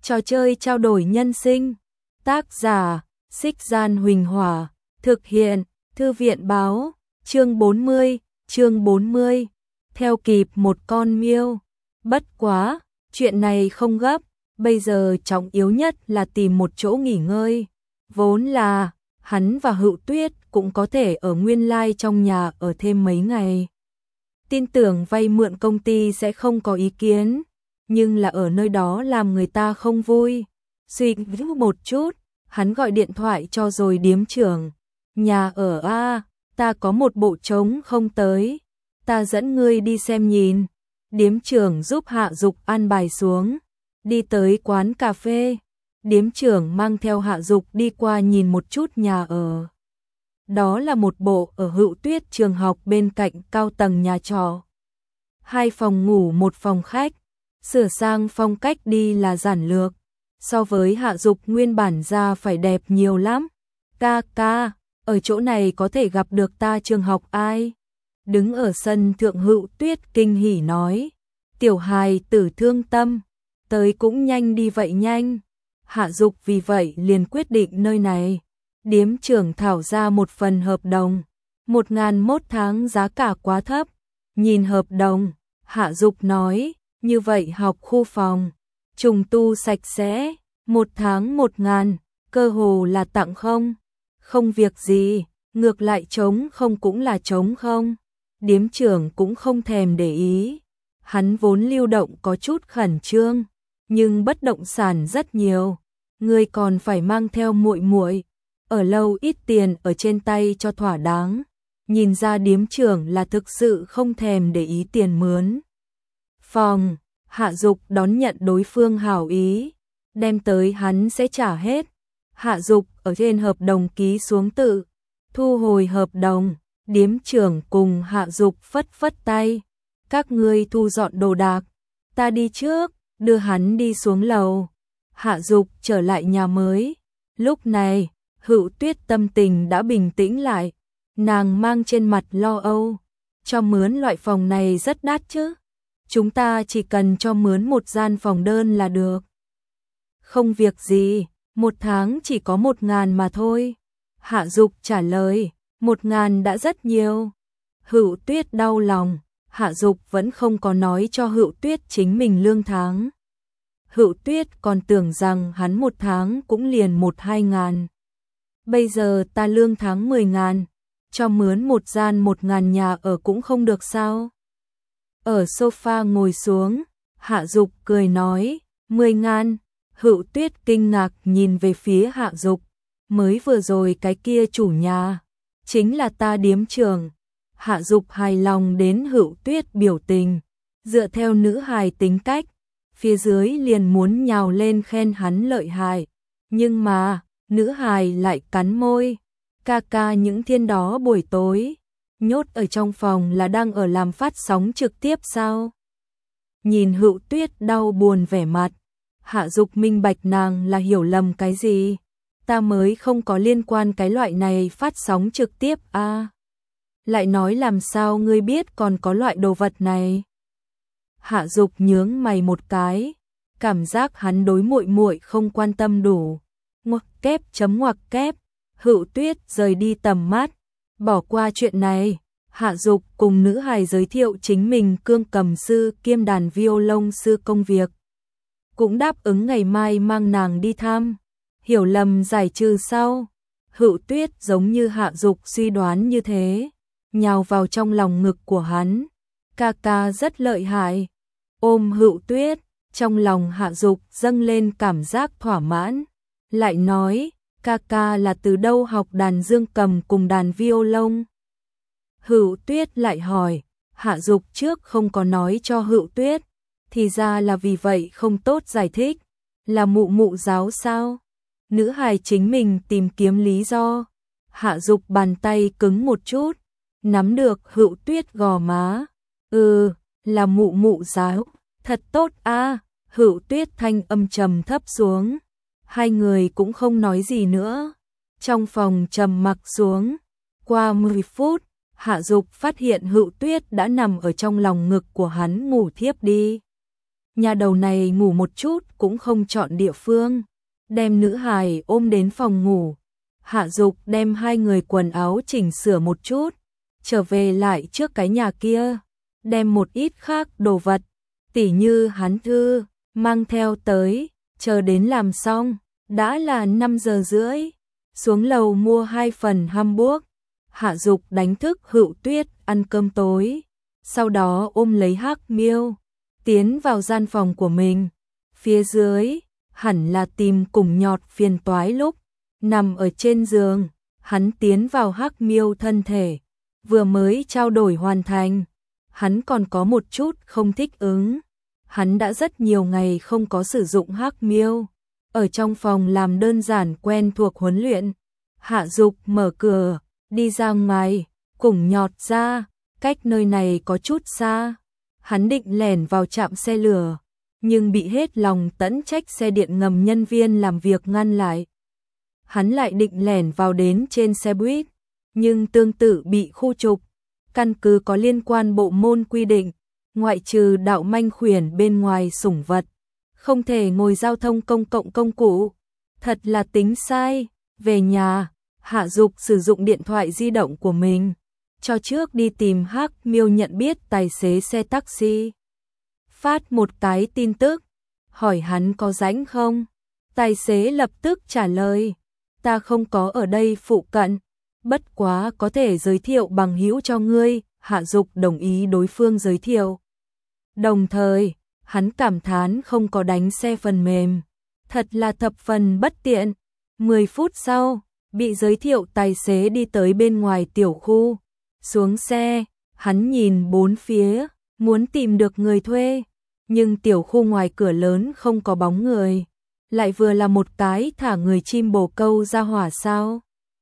Trò chơi trao đổi nhân sinh. Tác giả, Xích Gian Huỳnh Hỏa. Thực hiện, Thư viện Báo. Chương 40. Theo kịp một con miêu. Bất quá, chuyện này không gấp. Bây giờ trọng yếu nhất là tìm một chỗ nghỉ ngơi. Vốn là, hắn và Hựu Tuyết cũng có thể ở nguyên lai trong nhà ở thêm mấy ngày. Tin tưởng vay mượn công ty sẽ không có ý kiến. Nhưng là ở nơi đó làm người ta không vui. Suy nghĩ một chút, hắn gọi điện thoại cho rồi điếm trưởng. Nhà ở A, ta có một bộ trống không tới. Ta dẫn ngươi đi xem nhìn. Điếm trưởng giúp Hạ Dục an bài xuống. Đi tới quán cà phê. Điếm trưởng mang theo Hạ Dục đi qua nhìn một chút nhà ở. Đó là một bộ ở Hựu Tuyết trường học bên cạnh cao tầng nhà trọ. 2 phòng ngủ 1 phòng khách. Sửa sang phong cách đi là giản lược. So với Hạ Dục nguyên bản ra phải đẹp nhiều lắm. Ca, ở chỗ này có thể gặp được ta trường học ai? Đứng ở sân thượng Hựu Tuyết kinh hỉ nói. Tiểu hài tử thương tâm. Tới cũng nhanh đi vậy nhanh. Hạ Dục vì vậy liền quyết định nơi này. Điếm trưởng thảo ra một phần hợp đồng. 1.000 tháng giá cả quá thấp. Nhìn hợp đồng, Hạ Dục nói. Như vậy học khu phòng. Trùng tu sạch sẽ. 1 tháng 1.000. Cơ hồ là tặng không. Không việc gì. Ngược lại trống không cũng là trống không. Điếm trưởng cũng không thèm để ý. Hắn vốn lưu động có chút khẩn trương. Nhưng bất động sản rất nhiều. Người còn phải mang theo muội muội. Ở lâu ít tiền ở trên tay cho thỏa đáng. Nhìn ra điếm trưởng là thực sự không thèm để ý tiền mướn phòng. Hạ Dục đón nhận đối phương hảo ý. Đem tới hắn sẽ trả hết. Hạ Dục ở trên hợp đồng ký xuống tự. Thu hồi hợp đồng. Điếm trưởng cùng Hạ Dục phất phất tay. Các ngươi thu dọn đồ đạc. Ta đi trước. Đưa hắn đi xuống lầu. Hạ Dục trở lại nhà mới. Lúc này, Hựu Tuyết tâm tình đã bình tĩnh lại. Nàng mang trên mặt lo âu. Cho mướn loại phòng này rất đắt chứ. Chúng ta chỉ cần cho mướn một gian phòng đơn là được. Không việc gì, 1 tháng chỉ có 1.000 mà thôi. Hạ Dục trả lời, 1.000 đã rất nhiều. Hựu Tuyết đau lòng. Hạ Dục vẫn không có nói cho Hựu Tuyết chính mình lương tháng. Hựu Tuyết còn tưởng rằng hắn 1 tháng cũng liền 1-2 ngàn. Bây giờ ta lương tháng 10.000, cho mướn một gian 1.000 nhà ở cũng không được sao? Ở sofa ngồi xuống, Hạ Dục cười nói, 10.000. Hựu Tuyết kinh ngạc nhìn về phía Hạ Dục. Mới vừa rồi cái kia chủ nhà, chính là ta điếm trưởng. Hạ Dục hài lòng đến Hựu Tuyết biểu tình. Dựa theo nữ hài tính cách, phía dưới liền muốn nhào lên khen hắn lợi hại. Nhưng mà, nữ hài lại cắn môi. Ca những thiên đó buổi tối, nhốt ở trong phòng là đang ở làm phát sóng trực tiếp sao? Nhìn Hựu Tuyết đau buồn vẻ mặt, Hạ Dục minh bạch nàng là hiểu lầm cái gì. Ta mới không có liên quan cái loại này phát sóng trực tiếp a. Lại nói làm sao ngươi biết còn có loại đồ vật này? Hạ Dục nhướng mày một cái, cảm giác hắn đối muội muội không quan tâm đủ. Ngoặc kép. Hựu Tuyết rời đi tầm mắt, bỏ qua chuyện này. Hạ Dục cùng nữ hài giới thiệu chính mình cương cầm sư kiêm đàn violon sư công việc. Cũng đáp ứng ngày mai mang nàng đi thăm. Hiểu lầm giải trừ sau. Hựu Tuyết giống như Hạ Dục suy đoán như thế, nhào vào trong lòng ngực của hắn. Ca rất lợi hại. Ôm Hựu Tuyết, trong lòng Hạ Dục dâng lên cảm giác thỏa mãn. Lại nói, ca là từ đâu học đàn dương cầm cùng đàn violon? Hựu Tuyết lại hỏi. Hạ Dục trước không có nói cho Hựu Tuyết, thì ra là vì vậy không tốt giải thích. Là mụ giáo sao? Nữ hài chính mình tìm kiếm lý do. Hạ Dục bàn tay cứng một chút, nắm được Hựu Tuyết gò má. Là mụ giáo. Thật tốt a. Hựu Tuyết thanh âm trầm thấp xuống. Hai người cũng không nói gì nữa. Trong phòng trầm mặc xuống. Qua 10 phút, Hạ Dục phát hiện Hựu Tuyết đã nằm ở trong lòng ngực của hắn ngủ thiếp đi. Nhà đầu này ngủ một chút cũng không chọn địa phương, đem nữ hài ôm đến phòng ngủ. Hạ Dục đem hai người quần áo chỉnh sửa một chút, trở về lại trước cái nhà kia, đem một ít khác đồ vật, tỉ như hắn thư, mang theo tới, chờ đến làm xong, đã là 5 giờ rưỡi, xuống lầu mua 2 phần hamburger. Hạ Dục đánh thức Hựu Tuyết ăn cơm tối, sau đó ôm lấy Hắc Miêu, tiến vào gian phòng của mình. Phía dưới, hẳn là tìm Cùng Nhọt phiền toái lúc nằm ở trên giường, hắn tiến vào Hắc Miêu thân thể, vừa mới trao đổi hoàn thành, hắn còn có một chút không thích ứng. Hắn đã rất nhiều ngày không có sử dụng Hắc Miêu, ở trong phòng làm đơn giản quen thuộc huấn luyện. Hạ Dục mở cửa, đi ra ngoài, Cùng Nhọt ra, cách nơi này có chút xa. Hắn định lẻn vào trạm xe lửa, nhưng bị hết lòng tẫn trách xe điện ngầm nhân viên làm việc ngăn lại. Hắn lại định lẻn vào đến trên xe buýt, nhưng tương tự bị khu trục. Căn cứ có liên quan bộ môn quy định, ngoại trừ đạo manh khuyển bên ngoài sủng vật, không thể ngồi giao thông công cộng công cụ. Thật là tính sai. Về nhà, Hạ Dục sử dụng điện thoại di động của mình, cho trước đi tìm Hắc Miêu nhận biết tài xế xe taxi. Phát một cái tin tức, hỏi hắn có rảnh không. Tài xế lập tức trả lời, ta không có ở đây phụ cận, bất quá có thể giới thiệu bằng hữu cho ngươi. Hạ Dục đồng ý đối phương giới thiệu. Đồng thời, hắn cảm thán không có đánh xe phần mềm, thật là thập phần bất tiện. 10 phút sau, bị giới thiệu tài xế đi tới bên ngoài tiểu khu. Xuống xe, hắn nhìn bốn phía, muốn tìm được người thuê, nhưng tiểu khu ngoài cửa lớn không có bóng người, lại vừa là một cái thả người chim bồ câu ra hỏa sao.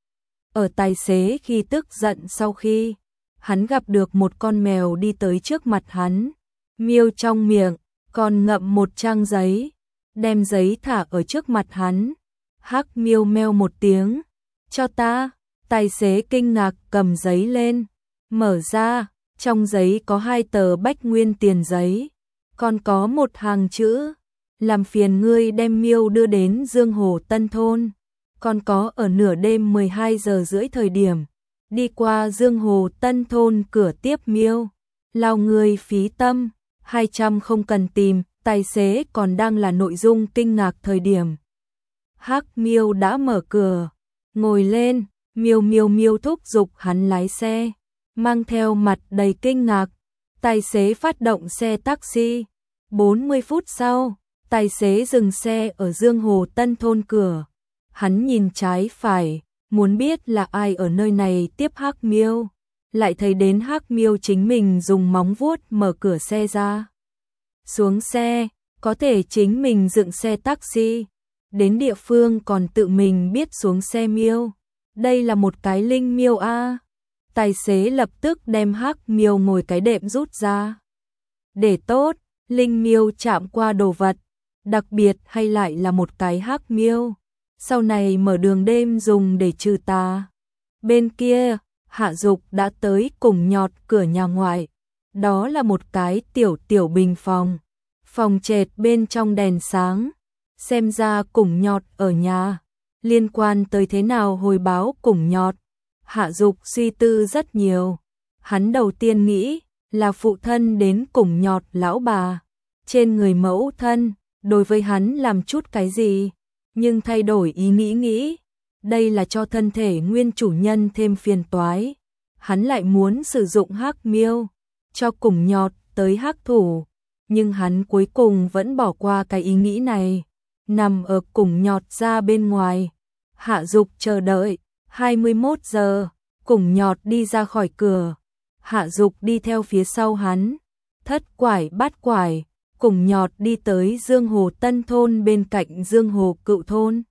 Ở tài xế khi tức giận sau khi, hắn gặp được một con mèo đi tới trước mặt hắn, miêu trong miệng, còn ngậm một trang giấy, đem giấy thả ở trước mặt hắn. Hắc Miêu meo một tiếng, cho ta. Tài xế kinh ngạc cầm giấy lên, mở ra, trong giấy có 2 tờ Bách Nguyên tiền giấy, còn có một hàng chữ, làm phiền ngươi đem Miêu đưa đến Dương Hồ Tân Thôn, còn có ở nửa đêm 12 giờ rưỡi thời điểm, đi qua Dương Hồ Tân Thôn cửa tiếp Miêu, lao người phí tâm, 200 không cần tìm. Tài xế còn đang là nội dung kinh ngạc thời điểm, Hắc Miêu đã mở cửa, ngồi lên. Miêu thúc giục hắn lái xe, mang theo mặt đầy kinh ngạc. Tài xế phát động xe taxi. 40 phút sau, tài xế dừng xe ở Dương Hồ Tân Thôn cửa. Hắn nhìn trái phải, muốn biết là ai ở nơi này tiếp Hắc Miêu, lại thấy đến Hắc Miêu chính mình dùng móng vuốt mở cửa xe ra. Xuống xe, có thể chính mình dựng xe taxi, đến địa phương còn tự mình biết xuống xe Miêu. Đây là một cái linh miêu a. Tài xế lập tức đem Hắc Miêu ngồi cái đệm rút ra. Để tốt, linh miêu chạm qua đồ vật, đặc biệt hay lại là một cái Hắc Miêu, sau này mở đường đêm dùng để trừ tà. Bên kia, Hạ Dục đã tới Cùng Nhọt cửa nhà ngoại. Đó là một cái tiểu bình phòng. Phòng trệt bên trong đèn sáng. Xem ra Cùng Nhọt ở nhà. Liên quan tới thế nào hồi báo Cùng Nhọt, Hạ Dục suy tư rất nhiều. Hắn đầu tiên nghĩ là phụ thân đến Cùng Nhọt lão bà, trên người mẫu thân, đối với hắn làm chút cái gì, nhưng thay đổi ý nghĩ, đây là cho thân thể nguyên chủ nhân thêm phiền toái. Hắn lại muốn sử dụng Hắc Miêu, cho Cùng Nhọt tới hắc thủ, nhưng hắn cuối cùng vẫn bỏ qua cái ý nghĩ này. Nằm ở Cùng Nhọt ra bên ngoài, Hạ Dục chờ đợi. 21 giờ, Cùng Nhọt đi ra khỏi cửa, Hạ Dục đi theo phía sau hắn. Thất quải bát quải, Cùng Nhọt đi tới Dương Hồ Tân Thôn bên cạnh Dương Hồ Cựu Thôn.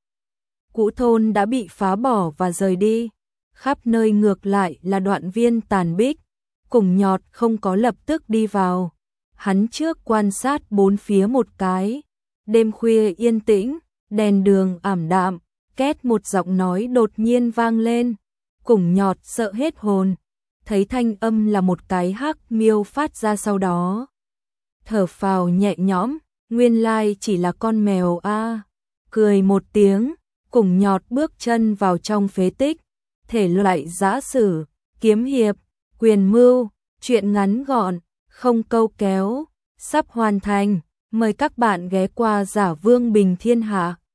Cũ thôn đã bị phá bỏ và rời đi, khắp nơi ngược lại là đoạn viên tàn bích. Cùng Nhọt không có lập tức đi vào, hắn trước quan sát bốn phía một cái. Đêm khuya yên tĩnh, đèn đường ảm đạm, két một giọng nói đột nhiên vang lên. Cùng Nhọt sợ hết hồn, thấy thanh âm là một cái Hắc Miêu phát ra, sau đó thở phào nhẹ nhõm, nguyên lai chỉ là con mèo a. Cười một tiếng, cùng nhọt bước chân vào trong phế tích, thể loại giã sử, kiếm hiệp, quyền mưu, truyện ngắn gọn, không câu kéo, sắp hoàn thành, mời các bạn ghé qua Giả Vương Bình Thiên Hạ.